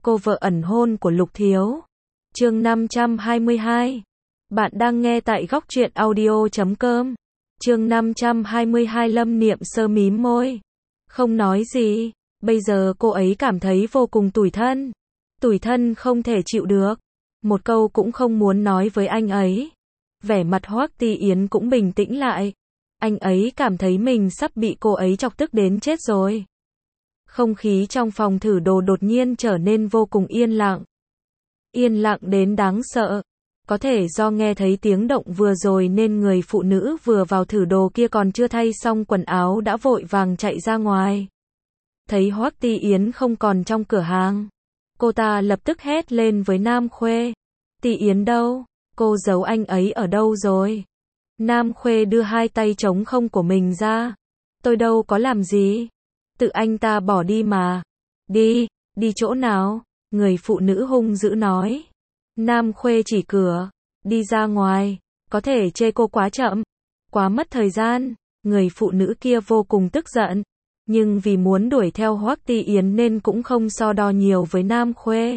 cô vợ ẩn hôn của Lục Thiếu. Chương 522. Bạn đang nghe tại góc truyện audio.com. Chương 522. Lâm Niệm Sơ mím môi, không nói gì. Bây giờ cô ấy cảm thấy vô cùng tủi thân. Tủi thân không thể chịu được. Một câu cũng không muốn nói với anh ấy. Vẻ mặt Hoắc Ti Yến cũng bình tĩnh lại. Anh ấy cảm thấy mình sắp bị cô ấy chọc tức đến chết rồi. Không khí trong phòng thử đồ đột nhiên trở nên vô cùng yên lặng. Yên lặng đến đáng sợ. Có thể do nghe thấy tiếng động vừa rồi nên người phụ nữ vừa vào thử đồ kia còn chưa thay xong quần áo đã vội vàng chạy ra ngoài. Thấy Hoắc Ti Yến không còn trong cửa hàng, cô ta lập tức hét lên với Nam Khuê. Ti Yến đâu? Cô giấu anh ấy ở đâu rồi? Nam Khuê đưa hai tay trống không của mình ra. Tôi đâu có làm gì. Tự anh ta bỏ đi mà. Đi, đi chỗ nào? Người phụ nữ hung dữ nói. Nam Khuê chỉ cửa. Đi ra ngoài. Có thể chê cô quá chậm, quá mất thời gian. Người phụ nữ kia vô cùng tức giận. Nhưng vì muốn đuổi theo Hoắc Ti Yến nên cũng không so đo nhiều với Nam Khuê.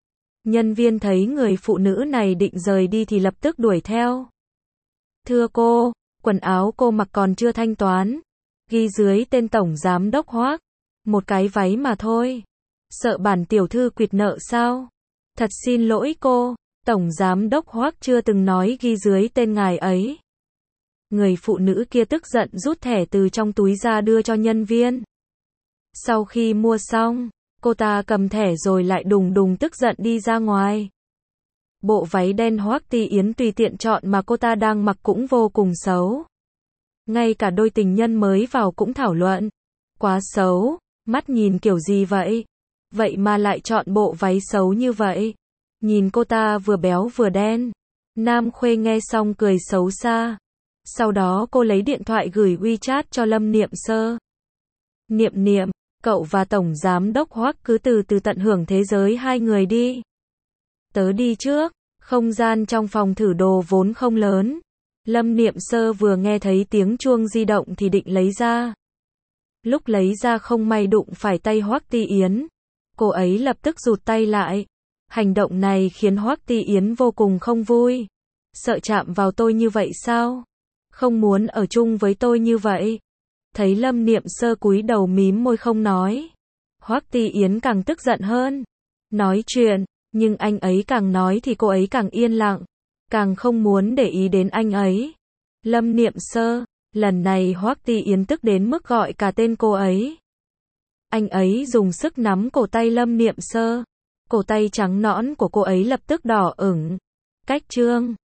Nhân viên thấy người phụ nữ này định rời đi thì lập tức đuổi theo. Thưa cô, quần áo cô mặc còn chưa thanh toán. Ghi dưới tên tổng giám đốc Hoắc. Một cái váy mà thôi. Sợ bản tiểu thư quỵt nợ sao? Thật xin lỗi cô, tổng giám đốc Hoắc chưa từng nói ghi dưới tên ngài ấy. Người phụ nữ kia tức giận rút thẻ từ trong túi ra đưa cho nhân viên. Sau khi mua xong, cô ta cầm thẻ rồi lại đùng đùng tức giận đi ra ngoài. Bộ váy đen Hoắc Ti Yến tùy tiện chọn mà cô ta đang mặc cũng vô cùng xấu. Ngay cả đôi tình nhân mới vào cũng thảo luận. Quá xấu, mắt nhìn kiểu gì vậy? Vậy mà lại chọn bộ váy xấu như vậy. Nhìn cô ta vừa béo vừa đen. Nam Khuê nghe xong cười xấu xa. Sau đó cô lấy điện thoại gửi WeChat cho Lâm Niệm Sơ. Niệm Niệm, cậu và tổng giám đốc Hoắc cứ từ từ tận hưởng thế giới hai người đi. Tớ đi trước. Không gian trong phòng thử đồ vốn không lớn. Lâm Niệm Sơ vừa nghe thấy tiếng chuông di động thì định lấy ra. Lúc lấy ra không may đụng phải tay Hoắc Ti Yến. Cô ấy lập tức rụt tay lại. Hành động này khiến Hoắc Ti Yến vô cùng không vui. Sợ chạm vào tôi như vậy sao? Không muốn ở chung với tôi như vậy. Thấy Lâm Niệm Sơ cúi đầu mím môi không nói. Hoắc Ti Yến càng tức giận hơn. Nói chuyện, nhưng anh ấy càng nói thì cô ấy càng yên lặng. Càng không muốn để ý đến anh ấy. Lâm Niệm Sơ, lần này Hoắc Ti Yến tức đến mức gọi cả tên cô ấy. Anh ấy dùng sức nắm cổ tay Lâm Niệm Sơ. Cổ tay trắng nõn của cô ấy lập tức đỏ ửng. Cách trương.